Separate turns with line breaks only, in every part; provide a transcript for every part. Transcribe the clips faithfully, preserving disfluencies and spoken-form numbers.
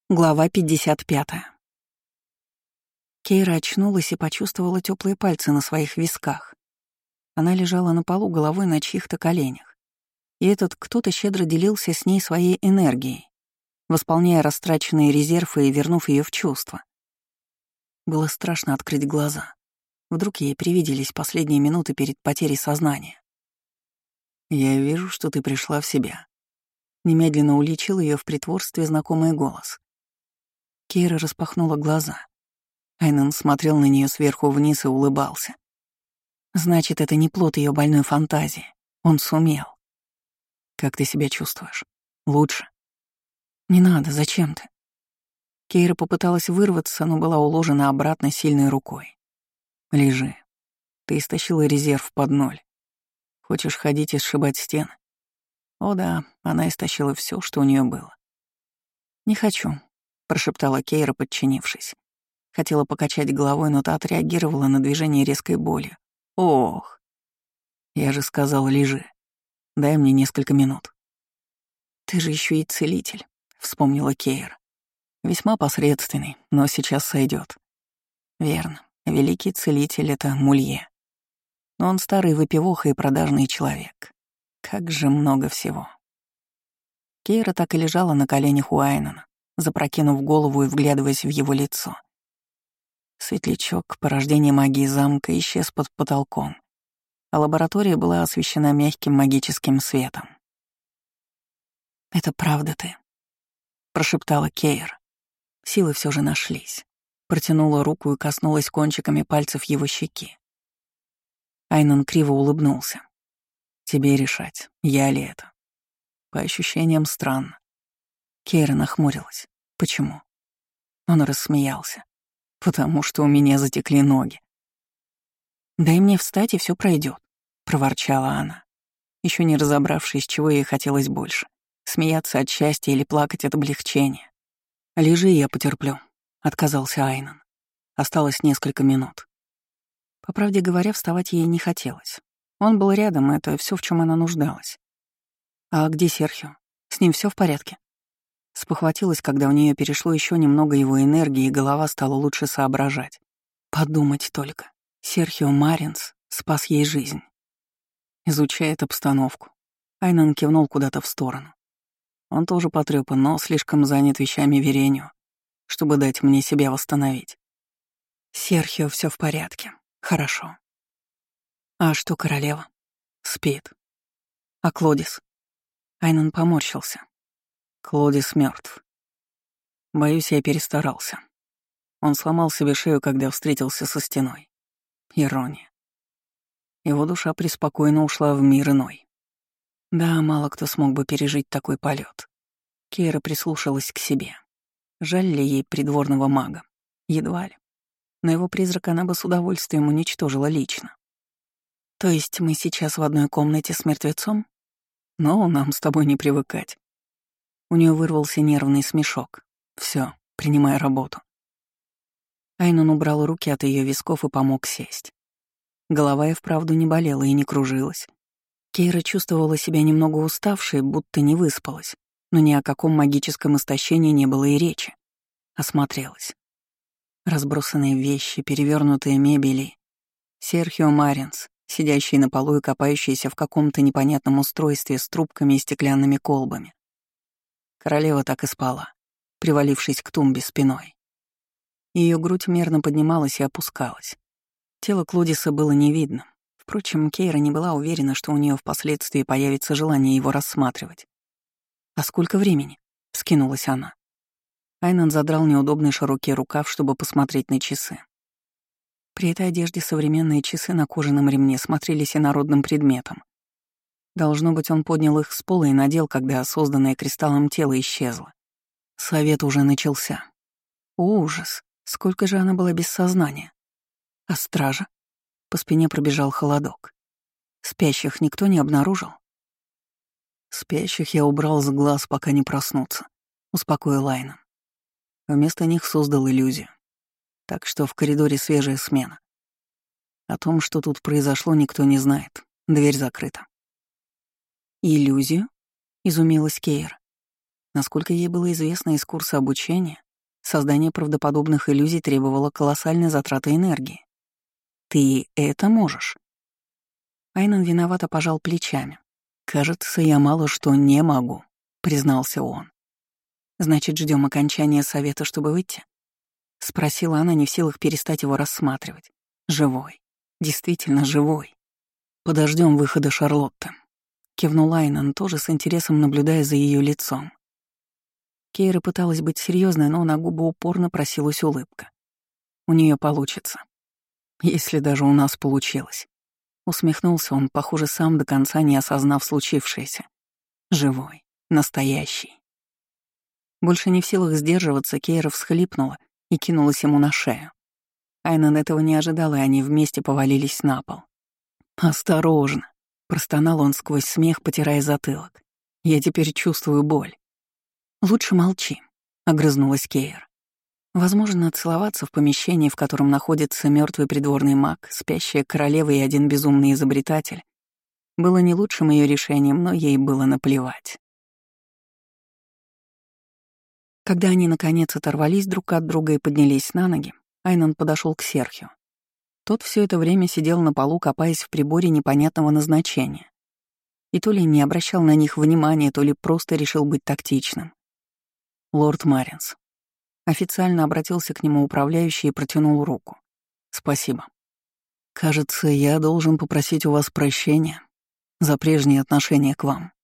Глава пятьдесят пятая. Кейра очнулась и почувствовала теплые пальцы на своих висках. Она лежала на полу головой на чьих-то коленях. И этот кто-то щедро делился с ней своей энергией, восполняя растраченные резервы и вернув ее в чувство. Было страшно открыть глаза. Вдруг ей привиделись последние минуты перед потерей сознания. «Я вижу, что ты пришла в себя». Немедленно уличил ее в притворстве знакомый голос. Кейра распахнула глаза. Айнан смотрел на нее сверху вниз и улыбался. Значит, это не плод ее больной фантазии. Он сумел. «Как ты себя чувствуешь? Лучше?» «Не надо, зачем ты?» Кейра попыталась вырваться, но была уложена обратно сильной рукой. «Лежи. Ты истощила резерв под ноль. Хочешь ходить и сшибать стены?» О да, она истощила все, что у нее было. «Не хочу», — прошептала Кейра, подчинившись. Хотела покачать головой, но та отреагировала на движение резкой болью. «Ох!» «Я же сказал, лежи. Дай мне несколько минут». «Ты же еще и целитель», — вспомнила Кейра. «Весьма посредственный, но сейчас сойдет. Верно, великий целитель — это Мулье. Но он старый выпивоха и продажный человек. Как же много всего». Кейра так и лежала на коленях у Айнана, запрокинув голову и вглядываясь в его лицо. Светлячок, порождение магии замка, исчез под потолком, а лаборатория была освещена мягким магическим светом. «Это правда ты», — прошептала Кейра. Силы все же нашлись. Протянула руку и коснулась кончиками пальцев его щеки. Айнан криво улыбнулся. «Тебе решать, я ли это?» По ощущениям странно. Кейра нахмурилась. «Почему?» Он рассмеялся. «Потому что у меня затекли ноги». «Дай мне встать, и все пройдет, проворчала она, еще не разобравшись, чего ей хотелось больше — смеяться от счастья или плакать от облегчения. «Лежи, я потерплю», — отказался Айнан. Осталось несколько минут. По правде говоря, вставать ей не хотелось. Он был рядом, это все, в чем она нуждалась. «А где Серхио? С ним все в порядке?» Спохватилась, когда у нее перешло еще немного его энергии, и голова стала лучше соображать. Подумать только. Серхио Маринс спас ей жизнь. Изучает обстановку. Айнан кивнул куда-то в сторону. Он тоже потрёпан, но слишком занят вещами Верению, чтобы дать мне себя восстановить. Серхио все в порядке. Хорошо. А что королева? Спит. А Клодис? Айнан поморщился. Клодис мертв. Боюсь, я перестарался. Он сломал себе шею, когда встретился со стеной. Ирония. Его душа преспокойно ушла в мир иной. Да, мало кто смог бы пережить такой полет. Кейра прислушалась к себе. Жаль ли ей придворного мага? Едва ли. Но его призрак она бы с удовольствием уничтожила лично. То есть мы сейчас в одной комнате с мертвецом? Но нам с тобой не привыкать. У нее вырвался нервный смешок. Все, принимай работу. Айнан убрал руки от ее висков и помог сесть. Голова и вправду не болела и не кружилась. Кейра чувствовала себя немного уставшей, будто не выспалась, но ни о каком магическом истощении не было и речи. Осмотрелась. Разбросанные вещи, перевернутые мебели. Серхио Маринс, сидящий на полу и копающийся в каком-то непонятном устройстве с трубками и стеклянными колбами. Королева так и спала, привалившись к тумбе спиной. Ее грудь мерно поднималась и опускалась. Тело Клодиса было не видно. Впрочем, Кейра не была уверена, что у нее впоследствии появится желание его рассматривать. «А сколько времени?» — вскинулась она. Айнан задрал неудобный широкий рукав, чтобы посмотреть на часы. При этой одежде современные часы на кожаном ремне смотрелись инородным предметом. Должно быть, он поднял их с пола и надел, когда созданное кристаллом тело исчезло. Совет уже начался. Ужас! Сколько же она была без сознания. А стража? По спине пробежал холодок. Спящих никто не обнаружил? Спящих я убрал с глаз, пока не проснутся, успокоил Айнан. Вместо них создал иллюзию. Так что в коридоре свежая смена. О том, что тут произошло, никто не знает. Дверь закрыта. «Иллюзию?» — изумилась Кейра. Насколько ей было известно из курса обучения, создание правдоподобных иллюзий требовало колоссальной затраты энергии. «Ты это можешь?» Айнон виновато пожал плечами. «Кажется, я мало что не могу», — признался он. «Значит, ждем окончания совета, чтобы выйти?» — спросила она, не в силах перестать его рассматривать. «Живой. Действительно живой. Подождем выхода Шарлотты», — кивнул Айнон, тоже с интересом наблюдая за ее лицом. Кейра пыталась быть серьезной, но на губы упорно просилась улыбка. «У нее получится. Если даже у нас получилось». Усмехнулся он, похоже, сам до конца не осознав случившееся. Живой. Настоящий. Больше не в силах сдерживаться, Кейра всхлипнула и кинулась ему на шею. Айнон этого не ожидал, и они вместе повалились на пол. «Осторожно!» — простонал он сквозь смех, потирая затылок. «Я теперь чувствую боль». «Лучше молчи», — огрызнулась Кейра. Возможно, целоваться в помещении, в котором находится мертвый придворный маг, спящая королева и один безумный изобретатель, было не лучшим ее решением, но ей было наплевать. Когда они, наконец, оторвались друг от друга и поднялись на ноги, Айнон подошел к Серхио. Тот все это время сидел на полу, копаясь в приборе непонятного назначения. И то ли не обращал на них внимания, то ли просто решил быть тактичным. «Лорд Маринс». Официально обратился к нему управляющий и протянул руку. «Спасибо. Кажется, я должен попросить у вас прощения за прежние отношения к вам».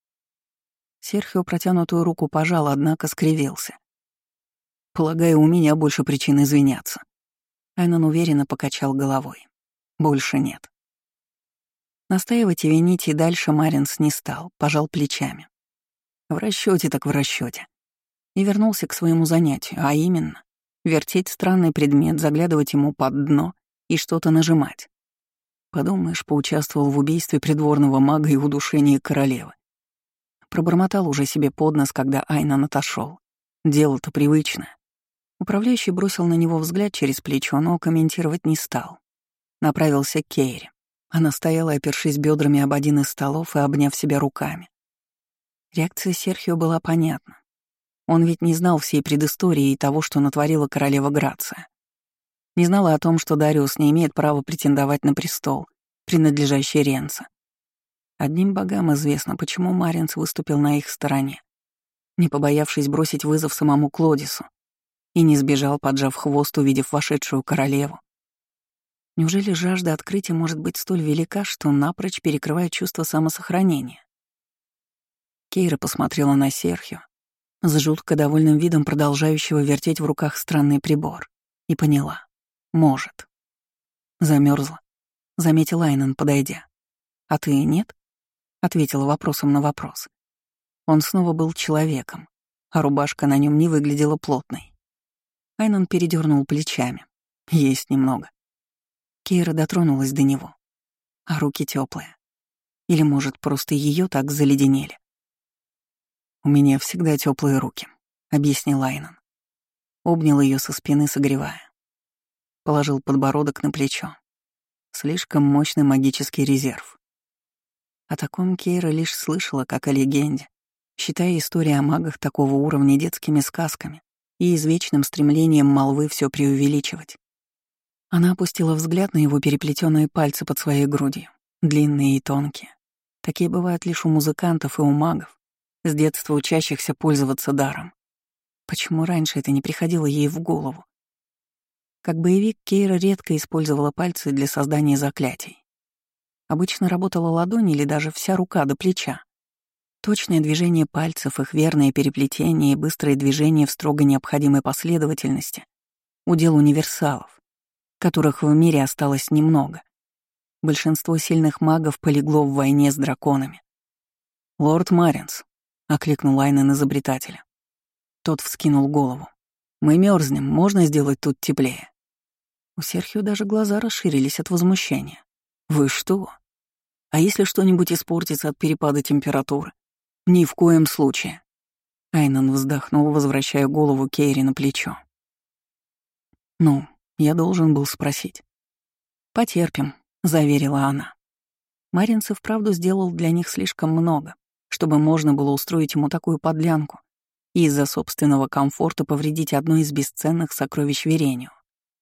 Серхио протянутую руку пожал, однако скривился. «Полагаю, у меня больше причин извиняться». Айнон уверенно покачал головой. «Больше нет». Настаивать и винить и дальше Маринс не стал, пожал плечами. В расчете так в расчете. И вернулся к своему занятию, а именно вертеть странный предмет, заглядывать ему под дно и что-то нажимать. Подумаешь, поучаствовал в убийстве придворного мага и удушении королевы. Пробормотал уже себе под нос, когда Айнон отошел. Дело-то привычное. Управляющий бросил на него взгляд через плечо, но комментировать не стал. Направился к Кейре. Она стояла, опершись бедрами об один из столов и обняв себя руками. Реакция Серхио была понятна. Он ведь не знал всей предыстории и того, что натворила королева Грация. Не знала о том, что Дариус не имеет права претендовать на престол, принадлежащий Ренцо. Одним богам известно, почему Маринс выступил на их стороне, не побоявшись бросить вызов самому Клодису, и не сбежал, поджав хвост, увидев вошедшую королеву. Неужели жажда открытия может быть столь велика, что напрочь перекрывает чувство самосохранения? Кейра посмотрела на Серхио, с жутко довольным видом продолжающего вертеть в руках странный прибор, и поняла. Может. Замерзла, заметил Айнон, подойдя. «А ты нет?» — ответила вопросом на вопрос. Он снова был человеком, а рубашка на нем не выглядела плотной. Айнон передернул плечами. Есть немного. Кейра дотронулась до него. А руки теплые. Или, может, просто ее так заледенели. «У меня всегда теплые руки», — объяснил Айнон. Обнял ее со спины, согревая. Положил подбородок на плечо. Слишком мощный магический резерв. О таком Кейра лишь слышала, как о легенде, считая истории о магах такого уровня детскими сказками и извечным стремлением молвы все преувеличивать. Она опустила взгляд на его переплетенные пальцы под своей грудью, длинные и тонкие. Такие бывают лишь у музыкантов и у магов, с детства учащихся пользоваться даром. Почему раньше это не приходило ей в голову? Как боевик, Кейра редко использовала пальцы для создания заклятий. Обычно работала ладонь или даже вся рука до плеча. Точное движение пальцев, их верное переплетение и быстрое движение в строго необходимой последовательности — удел универсалов, которых в мире осталось немного. Большинство сильных магов полегло в войне с драконами. «Лорд Маринс», — окликнул Айнон изобретателя. Тот вскинул голову. «Мы мерзнем, можно сделать тут теплее?» У Серхио даже глаза расширились от возмущения. «Вы что? А если что-нибудь испортится от перепада температуры?» «Ни в коем случае». Айнон вздохнул, возвращая голову Кейри на плечо. «Ну, я должен был спросить». «Потерпим», — заверила она. Маринс и вправду сделал для них слишком много, чтобы можно было устроить ему такую подлянку, и из-за собственного комфорта повредить одно из бесценных сокровищ Верению.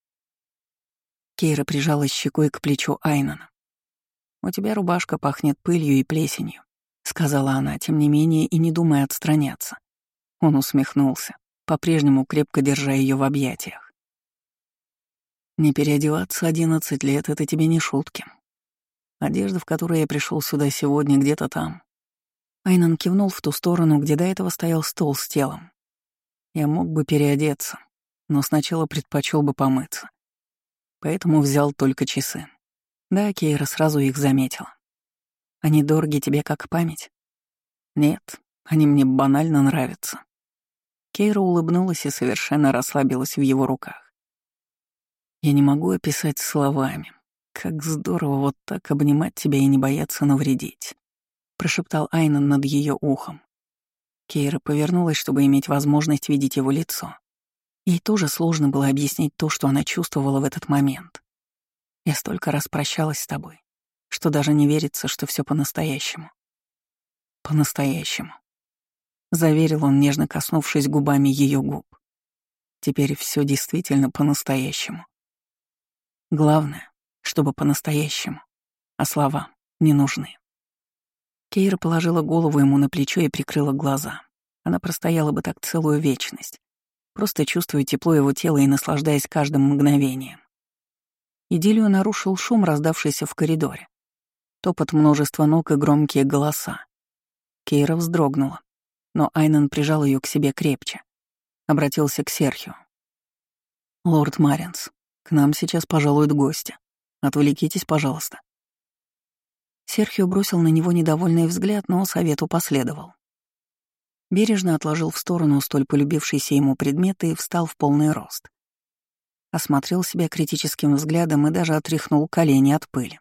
Кейра прижалась щекой к плечу Айнана. «У тебя рубашка пахнет пылью и плесенью», — сказала она, тем не менее и не думая отстраняться. Он усмехнулся, по-прежнему крепко держа ее в объятиях. «Не переодеваться одиннадцать лет — это тебе не шутки. Одежда, в которой я пришел сюда сегодня, где-то там». Айнан кивнул в ту сторону, где до этого стоял стол с телом. «Я мог бы переодеться, но сначала предпочел бы помыться. Поэтому взял только часы. Да, Кейра сразу их заметила. Они дороги тебе как память? Нет, они мне банально нравятся». Кейра улыбнулась и совершенно расслабилась в его руках. «Я не могу описать словами. Как здорово вот так обнимать тебя и не бояться навредить», — прошептал Айнан над ее ухом. Кейра повернулась, чтобы иметь возможность видеть его лицо. Ей тоже сложно было объяснить то, что она чувствовала в этот момент. «Я столько раз прощалась с тобой, что даже не верится, что все по-настоящему». «По-настоящему», — заверил он, нежно коснувшись губами ее губ. «Теперь все действительно по-настоящему. Главное, чтобы по-настоящему, а слова не нужны». Кейра положила голову ему на плечо и прикрыла глаза. Она простояла бы так целую вечность, просто чувствуя тепло его тела и наслаждаясь каждым мгновением. Идиллию нарушил шум, раздавшийся в коридоре. Топот множества ног и громкие голоса. Кейра вздрогнула, но Айнан прижал ее к себе крепче. Обратился к Серхио. «Лорд Маринс, к нам сейчас пожалуют гости. Отвлекитесь, пожалуйста». Серхио бросил на него недовольный взгляд, но совету последовал. Бережно отложил в сторону столь полюбившийся ему предмет и встал в полный рост. Осмотрел себя критическим взглядом и даже отряхнул колени от пыли.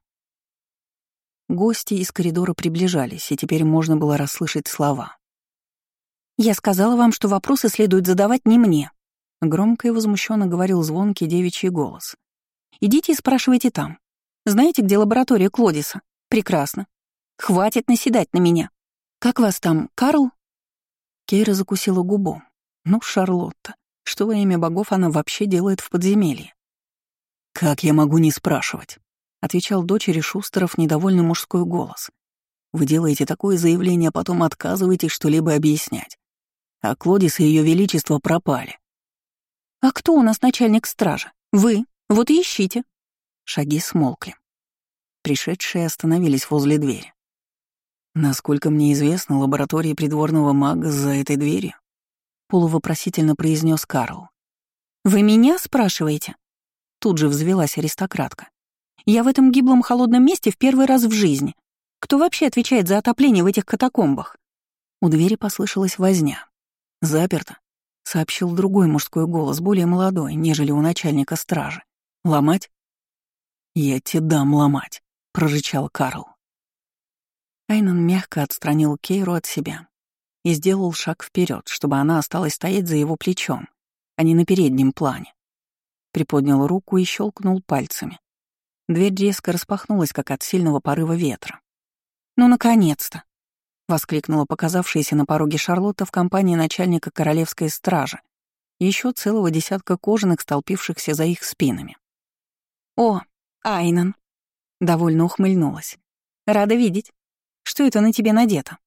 Гости из коридора приближались, и теперь можно было расслышать слова. «Я сказала вам, что вопросы следует задавать не мне», — громко и возмущенно говорил звонкий девичий голос. «Идите и спрашивайте там. Знаете, где лаборатория Клодиса? Прекрасно. Хватит наседать на меня. Как вас там, Карл?» Кейра закусила губу. «Ну, Шарлотта, что во имя богов она вообще делает в подземелье?» «Как я могу не спрашивать?» — отвечал дочери Шустеров недовольный мужской голос. «Вы делаете такое заявление, а потом отказываетесь что-либо объяснять. А Клодис и Ее Величество пропали». «А кто у нас начальник стражи? Вы. Вот и ищите». Шаги смолкли. Пришедшие остановились возле двери. «Насколько мне известно, лаборатория придворного мага за этой дверью», — полувопросительно произнес Карл. «Вы меня спрашиваете?» Тут же взвелась аристократка. «Я в этом гиблом холодном месте в первый раз в жизни. Кто вообще отвечает за отопление в этих катакомбах?» У двери послышалась возня. «Заперто», — сообщил другой мужской голос, более молодой, нежели у начальника стражи. «Ломать?» «Я тебе дам ломать», — прорычал Карл. Айнан мягко отстранил Кейру от себя и сделал шаг вперед, чтобы она осталась стоять за его плечом, а не на переднем плане. Приподнял руку и щелкнул пальцами. Дверь резко распахнулась, как от сильного порыва ветра. «Ну, наконец-то!» — воскликнула показавшаяся на пороге Шарлотта в компании начальника королевской стражи и еще целого десятка кожаных, столпившихся за их спинами. «О, Айнан!» — довольно ухмыльнулась. «Рада видеть. Что это на тебе надето?»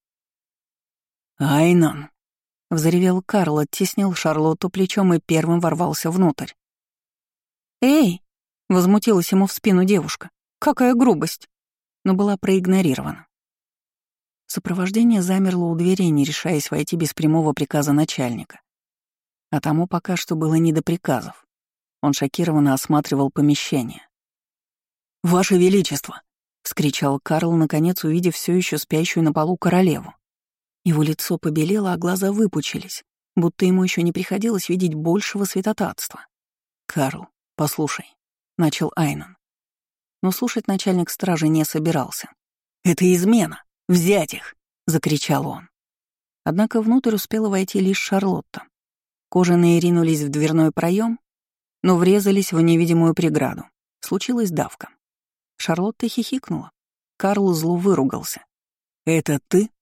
«Айнан!» — взревел Карл, оттеснил Шарлотту плечом и первым ворвался внутрь. «Эй!» — возмутилась ему в спину девушка. «Какая грубость!» Но была проигнорирована. Сопровождение замерло у двери, не решаясь войти без прямого приказа начальника. А тому пока что было не до приказов. Он шокированно осматривал помещение. «Ваше Величество!» — вскричал Карл, наконец увидев все еще спящую на полу королеву. Его лицо побелело, а глаза выпучились, будто ему еще не приходилось видеть большего святотатства. «Карл, послушай», — начал Айнан. Но слушать начальник стражи не собирался. «Это измена! Взять их!» — закричал он. Однако внутрь успела войти лишь Шарлотта. Кожаные ринулись в дверной проем, но врезались в невидимую преграду. Случилась давка. Шарлотта хихикнула. Карл зло выругался. «Это ты?»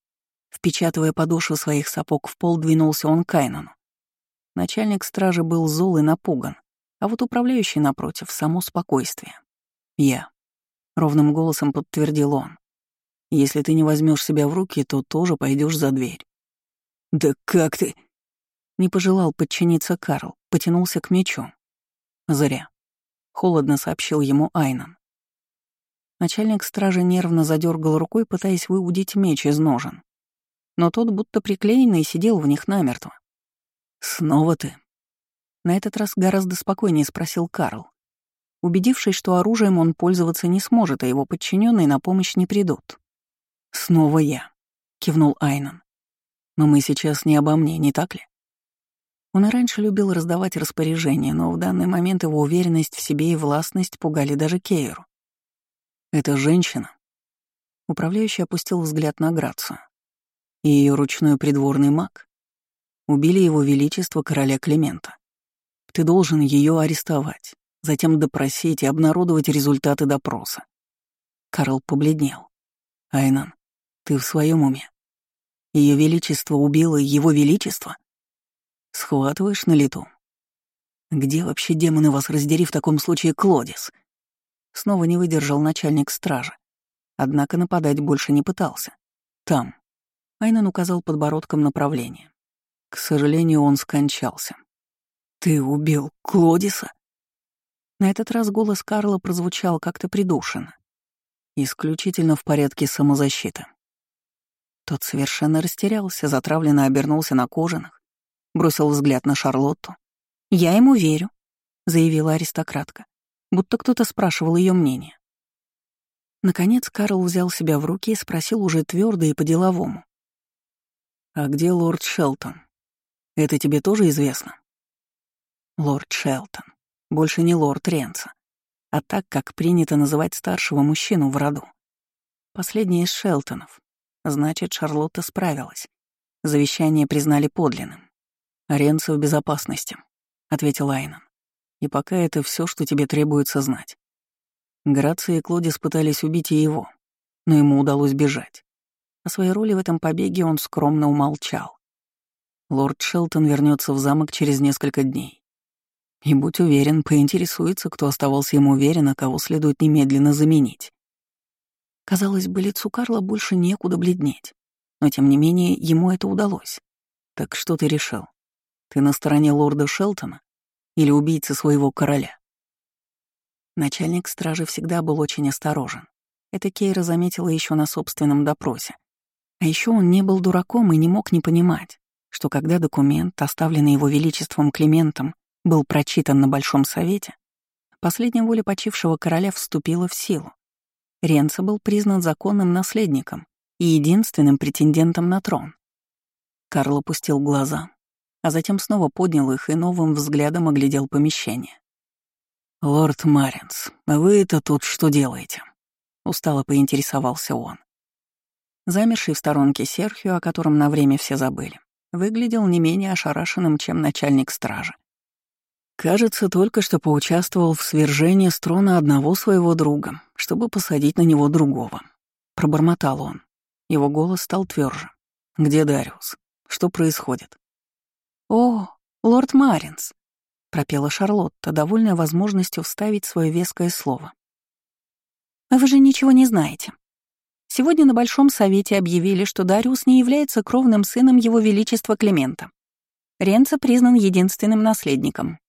Впечатывая подошвы своих сапог в пол, двинулся он к Айнону. Начальник стражи был зол и напуган, а вот управляющий, напротив, само спокойствие. «Я», — ровным голосом подтвердил он. «Если ты не возьмешь себя в руки, то тоже пойдешь за дверь». «Да как ты...» Не пожелал подчиниться Карл, потянулся к мечу. «Зря», — холодно сообщил ему Айнон. Начальник стражи нервно задергал рукой, пытаясь выудить меч из ножен. Но тот, будто приклеенный, сидел в них намертво. «Снова ты?» На этот раз гораздо спокойнее спросил Карл, убедившись, что оружием он пользоваться не сможет, а его подчиненные на помощь не придут. «Снова я», — кивнул Айнон. «Но мы сейчас не обо мне, не так ли?» Он и раньше любил раздавать распоряжения, но в данный момент его уверенность в себе и властность пугали даже Кейру. «Это женщина». Управляющий опустил взгляд на Грацию. И ее ручной придворный маг убили его величество короля Климента. Ты должен ее арестовать, затем допросить и обнародовать результаты допроса. Карл побледнел. Айнон, ты в своем уме? Ее величество убило его величество? Схватываешь на лету? Где вообще, демоны вас раздери, в таком случае Клодис? Снова не выдержал начальник стражи. Однако нападать больше не пытался. Там. Айнон указал подбородком направление. К сожалению, он скончался. «Ты убил Клодиса?» На этот раз голос Карла прозвучал как-то придушенно. Исключительно в порядке самозащиты. Тот совершенно растерялся, затравленно обернулся на кожаных, бросил взгляд на Шарлотту. «Я ему верю», — заявила аристократка, будто кто-то спрашивал ее мнение. Наконец Карл взял себя в руки и спросил уже твердо и по-деловому. «А где лорд Шелтон? Это тебе тоже известно?» Лорд Шелтон. Больше не лорд Ренца, а так, как принято называть старшего мужчину в роду. Последний из Шелтонов. Значит, Шарлотта справилась. Завещание признали подлинным. «Ренца в безопасности», — ответил Айнон. «И пока это все, что тебе требуется знать». Грация и Клодис пытались убить и его, но ему удалось бежать. О своей роли в этом побеге он скромно умолчал. Лорд Шелтон вернется в замок через несколько дней. И, будь уверен, поинтересуется, кто оставался ему уверен, а кого следует немедленно заменить. Казалось бы, лицу Карла больше некуда бледнеть, но, тем не менее, ему это удалось. «Так что ты решил? Ты на стороне лорда Шелтона или убийцы своего короля?» Начальник стражи всегда был очень осторожен. Это Кейра заметила еще на собственном допросе. А еще он не был дураком и не мог не понимать, что когда документ, оставленный его величеством Климентом, был прочитан на Большом Совете, последняя воля почившего короля вступила в силу. Ренца был признан законным наследником и единственным претендентом на трон. Карл опустил глаза, а затем снова поднял их и новым взглядом оглядел помещение. «Лорд Маринс, вы это тут что делаете?» — устало поинтересовался он. Замерший в сторонке Серхио, о котором на время все забыли, выглядел не менее ошарашенным, чем начальник стражи. Кажется, только что поучаствовал в свержении с трона одного своего друга, чтобы посадить на него другого. Пробормотал он. Его голос стал тверже. «Где Дариус? Что происходит?» «О, лорд Маринс», — пропела Шарлотта, довольная возможностью вставить свое веское слово. «Вы же ничего не знаете. Сегодня на Большом Совете объявили, что Дариус не является кровным сыном Его Величества Климента. Ренца признан единственным наследником».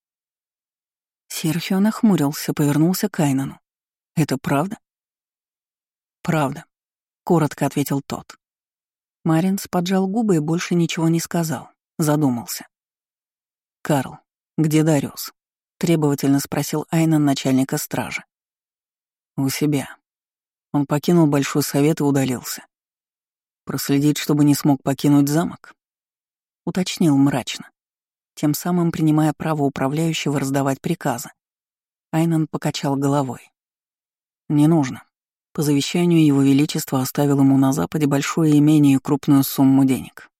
Серхио нахмурился, повернулся к Айнону. «Это правда?» «Правда», — коротко ответил тот. Маринс поджал губы и больше ничего не сказал, задумался. «Карл, где Дариус?» — требовательно спросил Айнон начальника стражи. «У себя. Он покинул Большой Совет и удалился. Проследить, чтобы не смог покинуть замок?» — уточнил мрачно, тем самым принимая право управляющего раздавать приказы. Айнон покачал головой. «Не нужно. По завещанию Его Величества оставил ему на Западе большое имение и крупную сумму денег.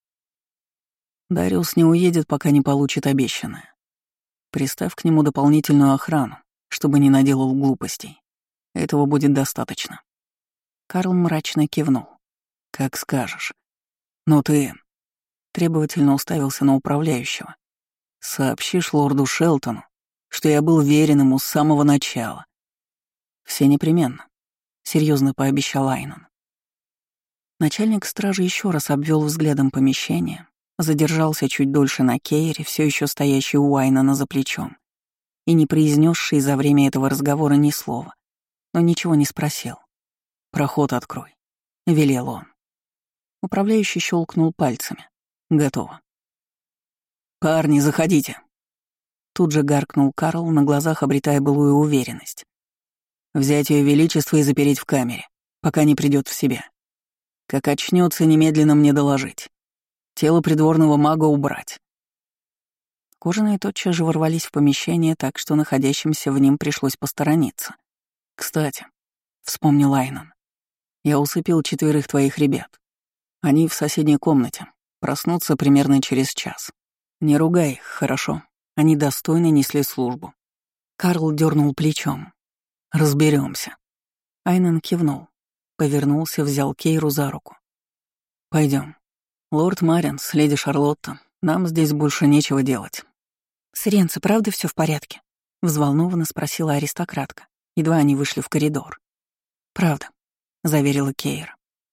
Дариус не уедет, пока не получит обещанное. Приставь к нему дополнительную охрану, чтобы не наделал глупостей. Этого будет достаточно». Карл мрачно кивнул. «Как скажешь. Но ты...» Требовательно уставился на управляющего. «Сообщишь лорду Шелтону, что я был верен ему с самого начала». «Все непременно», — серьезно пообещал Айнон. Начальник стражи еще раз обвел взглядом помещение, задержался чуть дольше на Кейре, все еще стоящей у Айнона за плечом, и не произнесший за время этого разговора ни слова, но ничего не спросил. «Проход открой», — велел он. Управляющий щелкнул пальцами. «Готово». «Парни, заходите!» Тут же гаркнул Карл, на глазах обретая былую уверенность. «Взять ее величество и запереть в камере, пока не придет в себя. Как очнется, немедленно мне доложить. Тело придворного мага убрать». Кожаные тотчас же ворвались в помещение, так что находящимся в нем пришлось посторониться. «Кстати», — вспомнил Айнон, — «я усыпил четверых твоих ребят. Они в соседней комнате, проснутся примерно через час. Не ругай их, хорошо? Они достойно несли службу». Карл дернул плечом. Разберемся. Айнон кивнул, повернулся, взял Кейру за руку. Пойдем. Лорд Маринс, леди Шарлотта, нам здесь больше нечего делать». «С Ренцо, правда все в порядке?» — взволнованно спросила аристократка. Едва они вышли в коридор. «Правда», — заверила Кейра.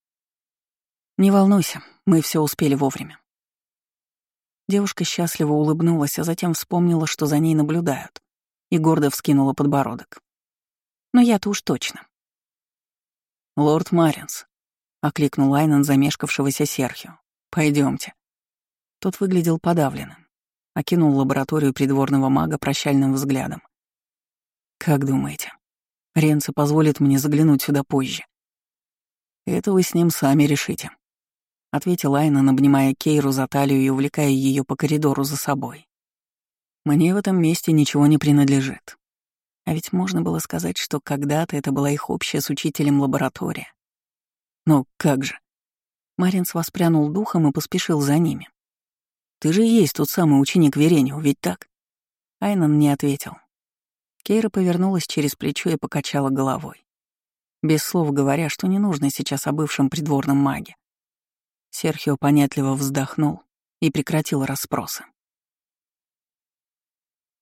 «Не волнуйся, мы все успели вовремя». Девушка счастливо улыбнулась, а затем вспомнила, что за ней наблюдают, и гордо вскинула подбородок. «Но я-то уж точно». «Лорд Маринс», — окликнул Айнон замешкавшегося Серхио. «Пойдемте». Тот выглядел подавленным, окинул лабораторию придворного мага прощальным взглядом. «Как думаете, Ренцо позволит мне заглянуть сюда позже?» «Это вы с ним сами решите», — ответил Айнон, обнимая Кейру за талию и увлекая ее по коридору за собой. «Мне в этом месте ничего не принадлежит. А ведь можно было сказать, что когда-то это была их общая с учителем лаборатория. Но как же?» Маринс воспрянул духом и поспешил за ними. «Ты же и есть тот самый ученик Веренио, ведь так?» Айнон не ответил. Кейра повернулась через плечо и покачала головой, без слов говоря, что не нужно сейчас о бывшем придворном маге. Серхио понятливо вздохнул и прекратил расспросы.